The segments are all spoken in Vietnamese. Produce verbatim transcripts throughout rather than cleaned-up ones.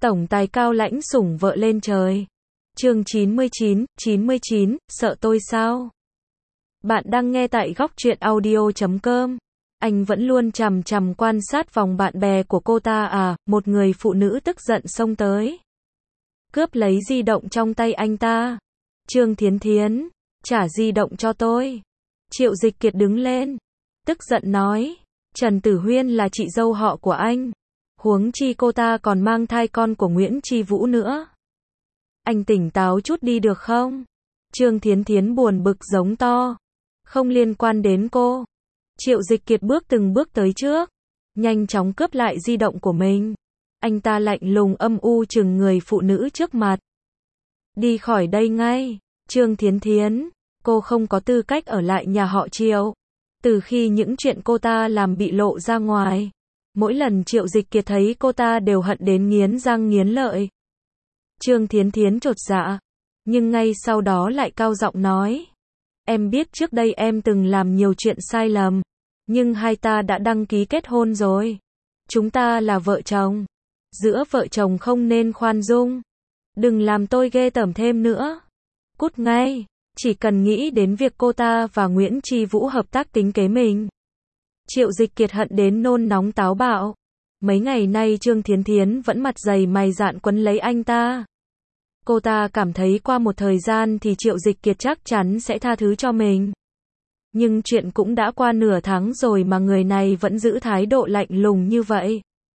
Tổng tài cao lãnh sủng vợ lên trời. Chương chín mươi chín, chín mươi chín, sợ tôi sao? Bạn đang nghe tại góc truyện audio chấm com. Anh vẫn luôn chằm chằm quan sát vòng bạn bè của cô ta à, một người phụ nữ tức giận xông tới. Cướp lấy di động trong tay anh ta. Trương Thiến Thiến, trả di động cho tôi. Triệu Dịch Kiệt đứng lên. Tức giận nói, Trần Tử Huyên là chị dâu họ của anh. Huống chi cô ta còn mang thai con của Nguyễn Chi Vũ nữa. Anh tỉnh táo chút đi được không? Trương Thiến Thiến buồn bực giống to. Không liên quan đến cô. Triệu Dịch Kiệt bước từng bước tới trước. Nhanh chóng cướp lại di động của mình. Anh ta lạnh lùng âm u chừng người phụ nữ trước mặt. Đi khỏi đây ngay. Trương Thiến Thiến, cô không có tư cách ở lại nhà họ Triệu. Từ khi những chuyện cô ta làm bị lộ ra ngoài, mỗi lần Triệu Dịch Kiệt thấy cô ta đều hận đến nghiến răng nghiến lợi. Trương Thiến Thiến chột dạ, nhưng ngay sau đó lại cao giọng nói. Em biết trước đây em từng làm nhiều chuyện sai lầm, nhưng hai ta đã đăng ký kết hôn rồi. Chúng ta là vợ chồng. Giữa vợ chồng không nên khoan dung. Đừng làm tôi ghê tởm thêm nữa. Cút ngay. Chỉ cần nghĩ đến việc cô ta và Nguyễn Chi Vũ hợp tác tính kế mình. Triệu Dịch Kiệt hận đến nôn nóng táo bạo. Mấy ngày nay Trương Thiến Thiến vẫn mặt dày mày dạn quấn lấy anh ta. Cô ta cảm thấy qua một thời gian thì Triệu Dịch Kiệt chắc chắn sẽ tha thứ cho mình. Nhưng chuyện cũng đã qua nửa tháng rồi mà người này vẫn giữ thái độ lạnh lùng như vậy.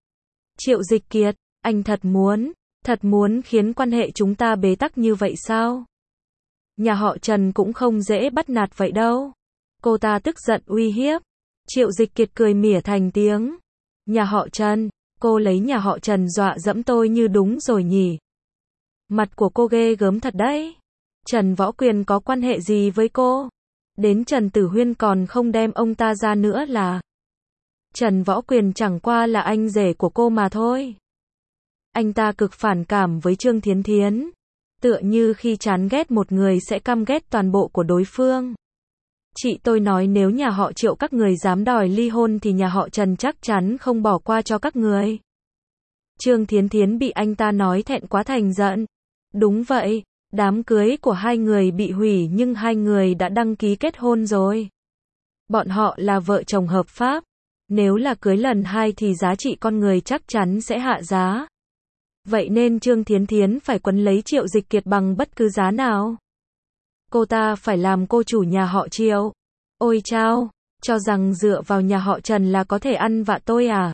Triệu Dịch Kiệt, anh thật muốn, thật muốn khiến quan hệ chúng ta bế tắc như vậy sao? Nhà họ Trần cũng không dễ bắt nạt vậy đâu. Cô ta tức giận uy hiếp. Triệu Dịch Kiệt cười mỉa thành tiếng. Nhà họ Trần, cô lấy nhà họ Trần dọa dẫm tôi như đúng rồi nhỉ. Mặt của cô ghê gớm thật đấy. Trần Võ Quyền có quan hệ gì với cô? Đến Trần Tử Huyên còn không đem ông ta ra nữa là. Trần Võ Quyền chẳng qua là anh rể của cô mà thôi. Anh ta cực phản cảm với Trương Thiến Thiến. Tựa như khi chán ghét một người sẽ căm ghét toàn bộ của đối phương. Chị tôi nói nếu nhà họ Triệu các người dám đòi ly hôn thì nhà họ Trần chắc chắn không bỏ qua cho các người. Trương Thiến Thiến bị anh ta nói thẹn quá thành giận. Đúng vậy, đám cưới của hai người bị hủy nhưng hai người đã đăng ký kết hôn rồi. Bọn họ là vợ chồng hợp pháp. Nếu là cưới lần hai thì giá trị con người chắc chắn sẽ hạ giá. Vậy nên Trương Thiến Thiến phải quấn lấy Triệu Dịch Kiệt bằng bất cứ giá nào. Cô ta phải làm cô chủ nhà họ Triệu. Ôi chao, cho rằng dựa vào nhà họ Trần là có thể ăn vạ tôi à?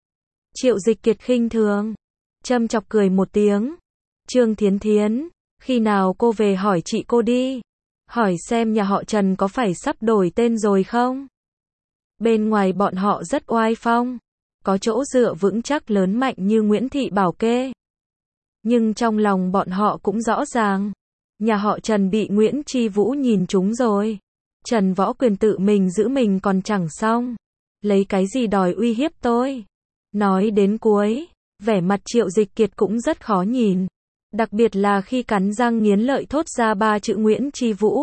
Triệu Dịch Kiệt khinh thường, châm chọc cười một tiếng. Trương Thiến Thiến, khi nào cô về hỏi chị cô đi. Hỏi xem nhà họ Trần có phải sắp đổi tên rồi không? Bên ngoài bọn họ rất oai phong, có chỗ dựa vững chắc lớn mạnh như Nguyễn Thị Bảo Kê. Nhưng trong lòng bọn họ cũng rõ ràng, nhà họ Trần bị Nguyễn Chi Vũ nhìn trúng rồi. Trần Võ Quyền tự mình giữ mình còn chẳng xong. Lấy cái gì đòi uy hiếp tôi? Nói đến cuối, vẻ mặt Triệu Dịch Kiệt cũng rất khó nhìn. Đặc biệt là khi cắn răng nghiến lợi thốt ra ba chữ Nguyễn Chi Vũ.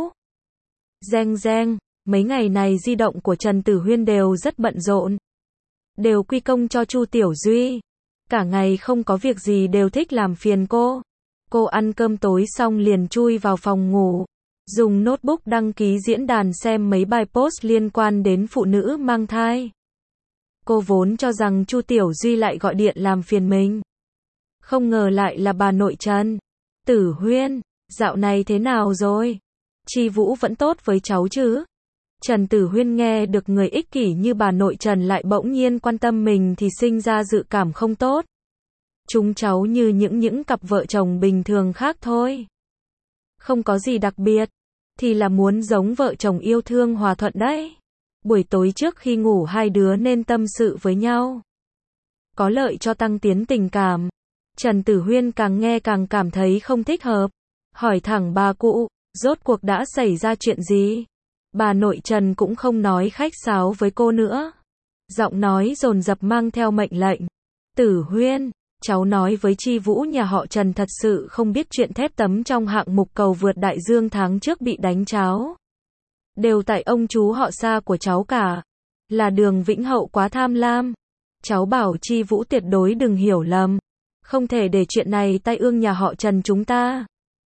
Reng reng, mấy ngày này di động của Trần Tử Huyên đều rất bận rộn. Đều quy công cho Chu Tiểu Duy. Cả ngày không có việc gì đều thích làm phiền cô. Cô ăn cơm tối xong liền chui vào phòng ngủ. Dùng notebook đăng ký diễn đàn xem mấy bài post liên quan đến phụ nữ mang thai. Cô vốn cho rằng Chu Tiểu Duy lại gọi điện làm phiền mình. Không ngờ lại là bà nội Trần. Tử Huyên, dạo này thế nào rồi? Chi Vũ vẫn tốt với cháu chứ? Trần Tử Huyên nghe được người ích kỷ như bà nội Trần lại bỗng nhiên quan tâm mình thì sinh ra dự cảm không tốt. Chúng cháu như những những cặp vợ chồng bình thường khác thôi. Không có gì đặc biệt, thì là muốn giống vợ chồng yêu thương hòa thuận đấy. Buổi tối trước khi ngủ hai đứa nên tâm sự với nhau. Có lợi cho tăng tiến tình cảm. Trần Tử Huyên càng nghe càng cảm thấy không thích hợp. Hỏi thẳng bà cụ, rốt cuộc đã xảy ra chuyện gì? Bà nội Trần cũng không nói khách sáo với cô nữa. Giọng nói dồn dập mang theo mệnh lệnh. Tử Huyên, cháu nói với Chi Vũ nhà họ Trần thật sự không biết chuyện thép tấm trong hạng mục cầu vượt đại dương tháng trước bị đánh tráo. Đều tại ông chú họ xa của cháu cả. Là Đường Vĩnh Hậu quá tham lam. Cháu bảo Chi Vũ tuyệt đối đừng hiểu lầm. Không thể để chuyện này tai ương nhà họ Trần chúng ta.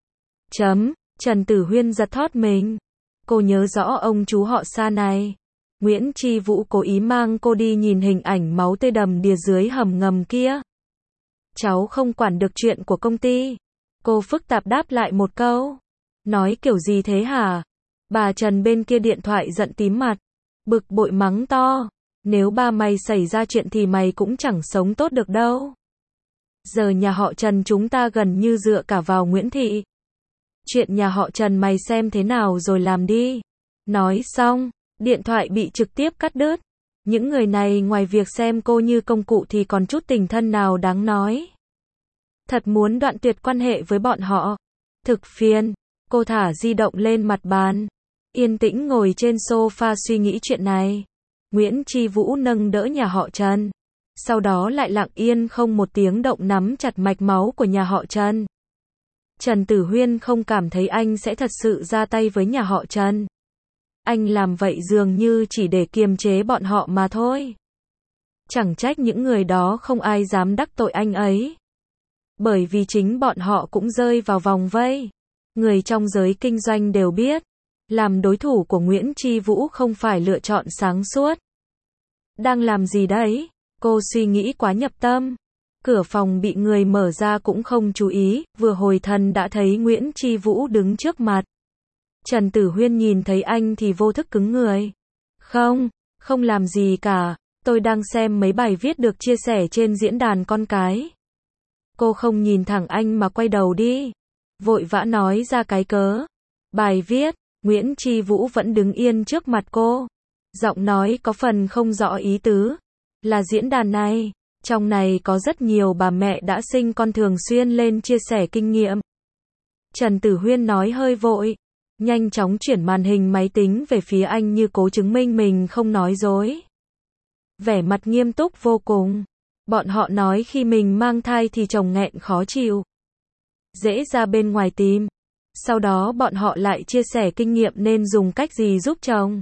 Chấm, Trần Tử Huyên giật thót mình. Cô nhớ rõ ông chú họ Sa này. Nguyễn Chi Vũ cố ý mang cô đi nhìn hình ảnh máu tươi đầm đìa dưới hầm ngầm kia. Cháu không quản được chuyện của công ty. Cô phức tạp đáp lại một câu. Nói kiểu gì thế hả? Bà Trần bên kia điện thoại giận tím mặt. Bực bội mắng to. Nếu ba mày xảy ra chuyện thì mày cũng chẳng sống tốt được đâu. Giờ nhà họ Trần chúng ta gần như dựa cả vào Nguyễn Thị. Chuyện nhà họ Trần mày xem thế nào rồi làm đi. Nói xong, điện thoại bị trực tiếp cắt đứt. Những người này ngoài việc xem cô như công cụ thì còn chút tình thân nào đáng nói. Thật muốn đoạn tuyệt quan hệ với bọn họ. Thực phiền. Cô thả di động lên mặt bàn. Yên tĩnh ngồi trên sofa suy nghĩ chuyện này. Nguyễn Chi Vũ nâng đỡ nhà họ Trần. Sau đó lại lặng yên không một tiếng động nắm chặt mạch máu của nhà họ Trần. Trần Tử Huyên không cảm thấy anh sẽ thật sự ra tay với nhà họ Trần. Anh làm vậy dường như chỉ để kiềm chế bọn họ mà thôi. Chẳng trách những người đó không ai dám đắc tội anh ấy. Bởi vì chính bọn họ cũng rơi vào vòng vây. Người trong giới kinh doanh đều biết, làm đối thủ của Nguyễn Chi Vũ không phải lựa chọn sáng suốt. Đang làm gì đấy? Cô suy nghĩ quá nhập tâm. Cửa phòng bị người mở ra cũng không chú ý, vừa hồi thần đã thấy Nguyễn Chi Vũ đứng trước mặt. Trần Tử Huyên nhìn thấy anh thì vô thức cứng người. Không, không làm gì cả, tôi đang xem mấy bài viết được chia sẻ trên diễn đàn con cái. Cô không nhìn thẳng anh mà quay đầu đi. Vội vã nói ra cái cớ. Bài viết, Nguyễn Chi Vũ vẫn đứng yên trước mặt cô. Giọng nói có phần không rõ ý tứ. Là diễn đàn này, trong này có rất nhiều bà mẹ đã sinh con thường xuyên lên chia sẻ kinh nghiệm. Trần Tử Huyên nói hơi vội. Nhanh chóng chuyển màn hình máy tính về phía anh như cố chứng minh mình không nói dối. Vẻ mặt nghiêm túc vô cùng. Bọn họ nói khi mình mang thai thì chồng nghẹn khó chịu. Dễ ra bên ngoài tìm. Sau đó bọn họ lại chia sẻ kinh nghiệm nên dùng cách gì giúp chồng.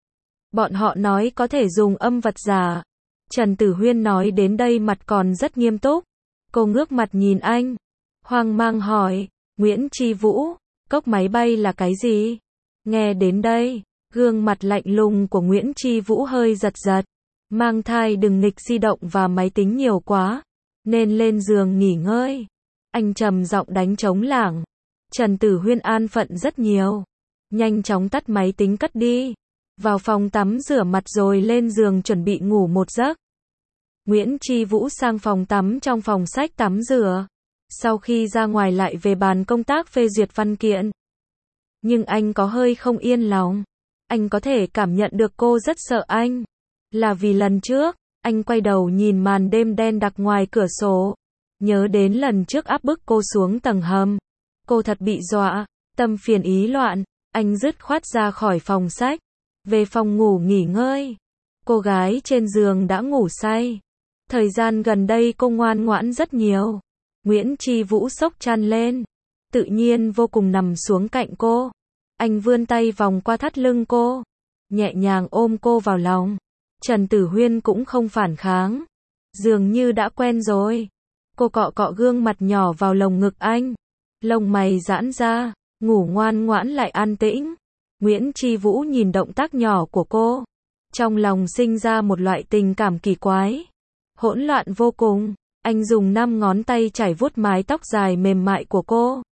Bọn họ nói có thể dùng âm vật giả. Trần Tử Huyên nói đến đây mặt còn rất nghiêm túc. Cô ngước mặt nhìn anh. Hoang mang hỏi, Nguyễn Chi Vũ, cốc máy bay là cái gì? Nghe đến đây, gương mặt lạnh lùng của Nguyễn Chi Vũ hơi giật giật. Mang thai đừng nghịch di động và máy tính nhiều quá, nên lên giường nghỉ ngơi. Anh trầm giọng đánh trống lảng. Trần Tử Huyên an phận rất nhiều. Nhanh chóng tắt máy tính cất đi. Vào phòng tắm rửa mặt rồi lên giường chuẩn bị ngủ một giấc. Nguyễn Chi Vũ sang phòng tắm trong phòng sách tắm rửa. Sau khi ra ngoài lại về bàn công tác phê duyệt văn kiện. Nhưng anh có hơi không yên lòng. Anh có thể cảm nhận được cô rất sợ anh. Là vì lần trước, anh quay đầu nhìn màn đêm đen đặc ngoài cửa sổ. Nhớ đến lần trước áp bức cô xuống tầng hầm. Cô thật bị dọa, tâm phiền ý loạn. Anh dứt khoát ra khỏi phòng sách. Về phòng ngủ nghỉ ngơi. Cô gái trên giường đã ngủ say. Thời gian gần đây cô ngoan ngoãn rất nhiều. Nguyễn Chi Vũ xốc chăn lên. Tự nhiên vô cùng nằm xuống cạnh cô. Anh vươn tay vòng qua thắt lưng cô. Nhẹ nhàng ôm cô vào lòng. Trần Tử Huyên cũng không phản kháng. Dường như đã quen rồi. Cô cọ cọ gương mặt nhỏ vào lồng ngực anh. Lông mày giãn ra. Ngủ ngoan ngoãn lại an tĩnh. Nguyễn Chi Vũ nhìn động tác nhỏ của cô. Trong lòng sinh ra một loại tình cảm kỳ quái. Hỗn loạn vô cùng. Anh dùng năm ngón tay chải vuốt mái tóc dài mềm mại của cô.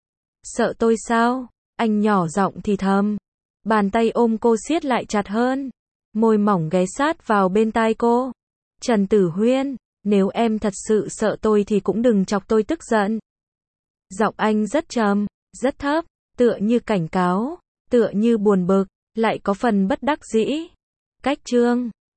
Sợ tôi sao? Anh nhỏ giọng thì thầm. Bàn tay ôm cô siết lại chặt hơn. Môi mỏng ghé sát vào bên tai cô. Trần Tử Huyên, nếu em thật sự sợ tôi thì cũng đừng chọc tôi tức giận. Giọng anh rất trầm, rất thấp, tựa như cảnh cáo, tựa như buồn bực, lại có phần bất đắc dĩ. Cách chương